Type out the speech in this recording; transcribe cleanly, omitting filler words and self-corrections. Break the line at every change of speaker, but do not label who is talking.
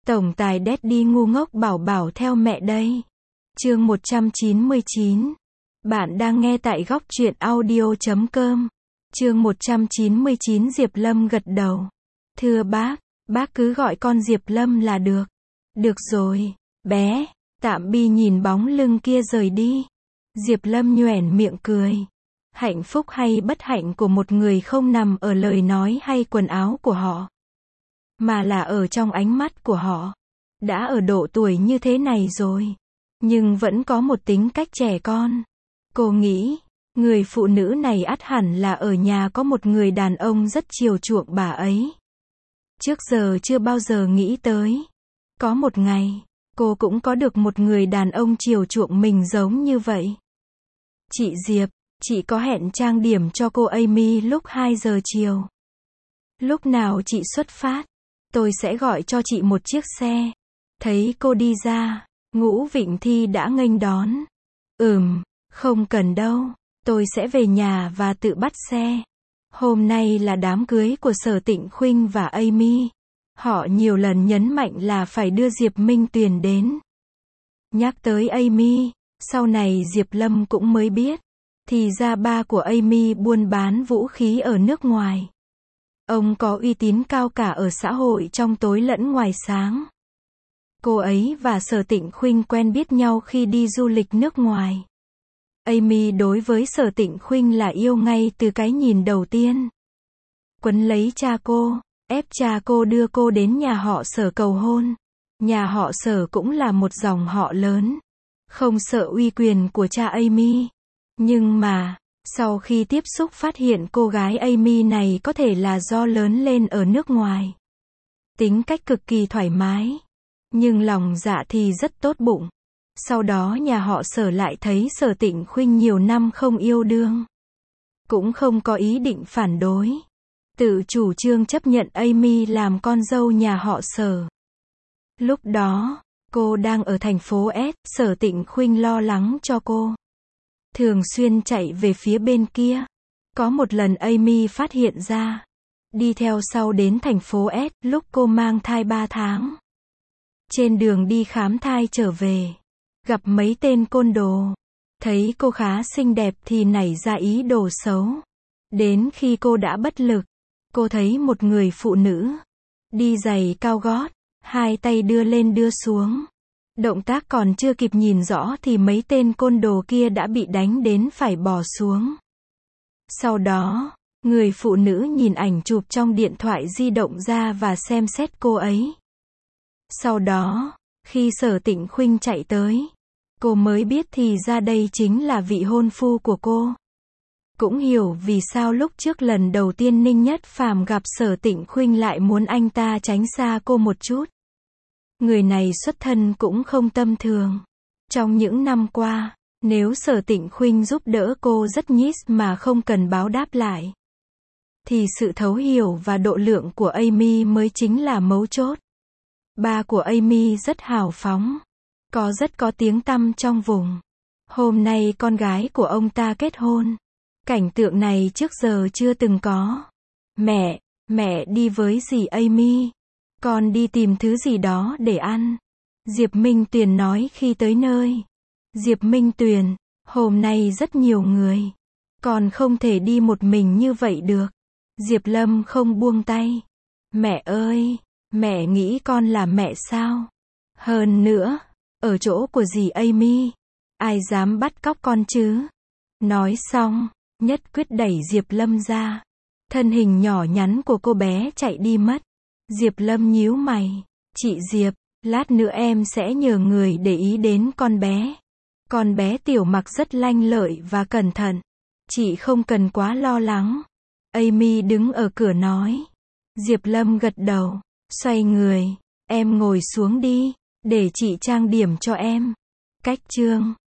Tổng tài Daddy ngu ngốc bảo bảo theo mẹ đây. Chương 199. Bạn đang nghe tại góc truyện audio.com. Chương 199 Diệp Lâm gật đầu. Thưa bác cứ gọi con Diệp Lâm là được. Được rồi, bé. Tạm Bi nhìn bóng lưng kia rời đi. Diệp Lâm nhoẻn miệng cười. Hạnh phúc hay bất hạnh của một người không nằm ở lời nói hay quần áo của họ, mà là ở trong ánh mắt của họ. Đã ở độ tuổi như thế này rồi, nhưng vẫn có một tính cách trẻ con. Cô nghĩ, người phụ nữ này ắt hẳn là ở nhà có một người đàn ông rất chiều chuộng bà ấy. Trước giờ chưa bao giờ nghĩ tới, có một ngày, cô cũng có được một người đàn ông chiều chuộng mình giống như vậy. Chị Diệp, chị có hẹn trang điểm cho cô Amy lúc 2 giờ chiều. Lúc nào chị xuất phát, tôi sẽ gọi cho chị một chiếc xe. Thấy cô đi ra, Ngũ Vịnh Thi đã nghênh đón. Không cần đâu, tôi sẽ về nhà và tự bắt xe. Hôm nay là đám cưới của Sở Tịnh Khuynh và Amy. Họ nhiều lần nhấn mạnh là phải đưa Diệp Minh Tuyền đến. Nhắc tới Amy, sau này Diệp Lâm cũng mới biết, thì ra ba của Amy buôn bán vũ khí ở nước ngoài. Ông có uy tín cao cả ở xã hội trong tối lẫn ngoài sáng. Cô ấy và Sở Tịnh Khuynh quen biết nhau khi đi du lịch nước ngoài. Amy đối với Sở Tịnh Khuynh là yêu ngay từ cái nhìn đầu tiên. Quấn lấy cha cô, ép cha cô đưa cô đến nhà họ Sở cầu hôn. Nhà họ Sở cũng là một dòng họ lớn, không sợ uy quyền của cha Amy. Nhưng mà, sau khi tiếp xúc phát hiện cô gái Amy này có thể là do lớn lên ở nước ngoài. Tính cách cực kỳ thoải mái, nhưng lòng dạ thì rất tốt bụng. Sau đó nhà họ Sở lại thấy Sở Tịnh Khuynh nhiều năm không yêu đương, cũng không có ý định phản đối, tự chủ trương chấp nhận Amy làm con dâu nhà họ Sở. Lúc đó, cô đang ở thành phố S, Sở Tịnh Khuynh lo lắng cho cô, thường xuyên chạy về phía bên kia. Có một lần Amy phát hiện ra, đi theo sau đến thành phố S, lúc cô mang thai 3 tháng. Trên đường đi khám thai trở về, gặp mấy tên côn đồ. Thấy cô khá xinh đẹp thì nảy ra ý đồ xấu. Đến khi cô đã bất lực, cô thấy một người phụ nữ, đi giày cao gót, hai tay đưa lên đưa xuống. Động tác còn chưa kịp nhìn rõ thì mấy tên côn đồ kia đã bị đánh đến phải bò xuống. Sau đó, người phụ nữ nhìn ảnh chụp trong điện thoại di động ra và xem xét cô ấy. Sau đó, khi Sở Tịnh Khuynh chạy tới, cô mới biết thì ra đây chính là vị hôn phu của cô. Cũng hiểu vì sao lúc trước lần đầu tiên Ninh Nhất Phàm gặp Sở Tịnh Khuynh lại muốn anh ta tránh xa cô một chút. Người này xuất thân cũng không tầm thường. Trong những năm qua, nếu Sở Tịnh Khuynh giúp đỡ cô rất nhít mà không cần báo đáp lại, thì sự thấu hiểu và độ lượng của Amy mới chính là mấu chốt. Ba của Amy rất hào phóng, rất có tiếng tăm trong vùng. Hôm nay con gái của ông ta kết hôn. Cảnh tượng này trước giờ chưa từng có. Mẹ đi với dì Amy. Con đi tìm thứ gì đó để ăn. Diệp Minh Tuyền nói khi tới nơi. Diệp Minh Tuyền, hôm nay rất nhiều người. Con không thể đi một mình như vậy được. Diệp Lâm không buông tay. Mẹ ơi, mẹ nghĩ con là mẹ sao? Hơn nữa, ở chỗ của dì Amy, ai dám bắt cóc con chứ? Nói xong, nhất quyết đẩy Diệp Lâm ra. Thân hình nhỏ nhắn của cô bé chạy đi mất. Diệp Lâm nhíu mày. Chị Diệp, lát nữa em sẽ nhờ người để ý đến con bé. Con bé Tiểu Mặc rất lanh lợi và cẩn thận. Chị không cần quá lo lắng. Amy đứng ở cửa nói. Diệp Lâm gật đầu, xoay người. Em ngồi xuống đi, để chị trang điểm cho em. Cách chương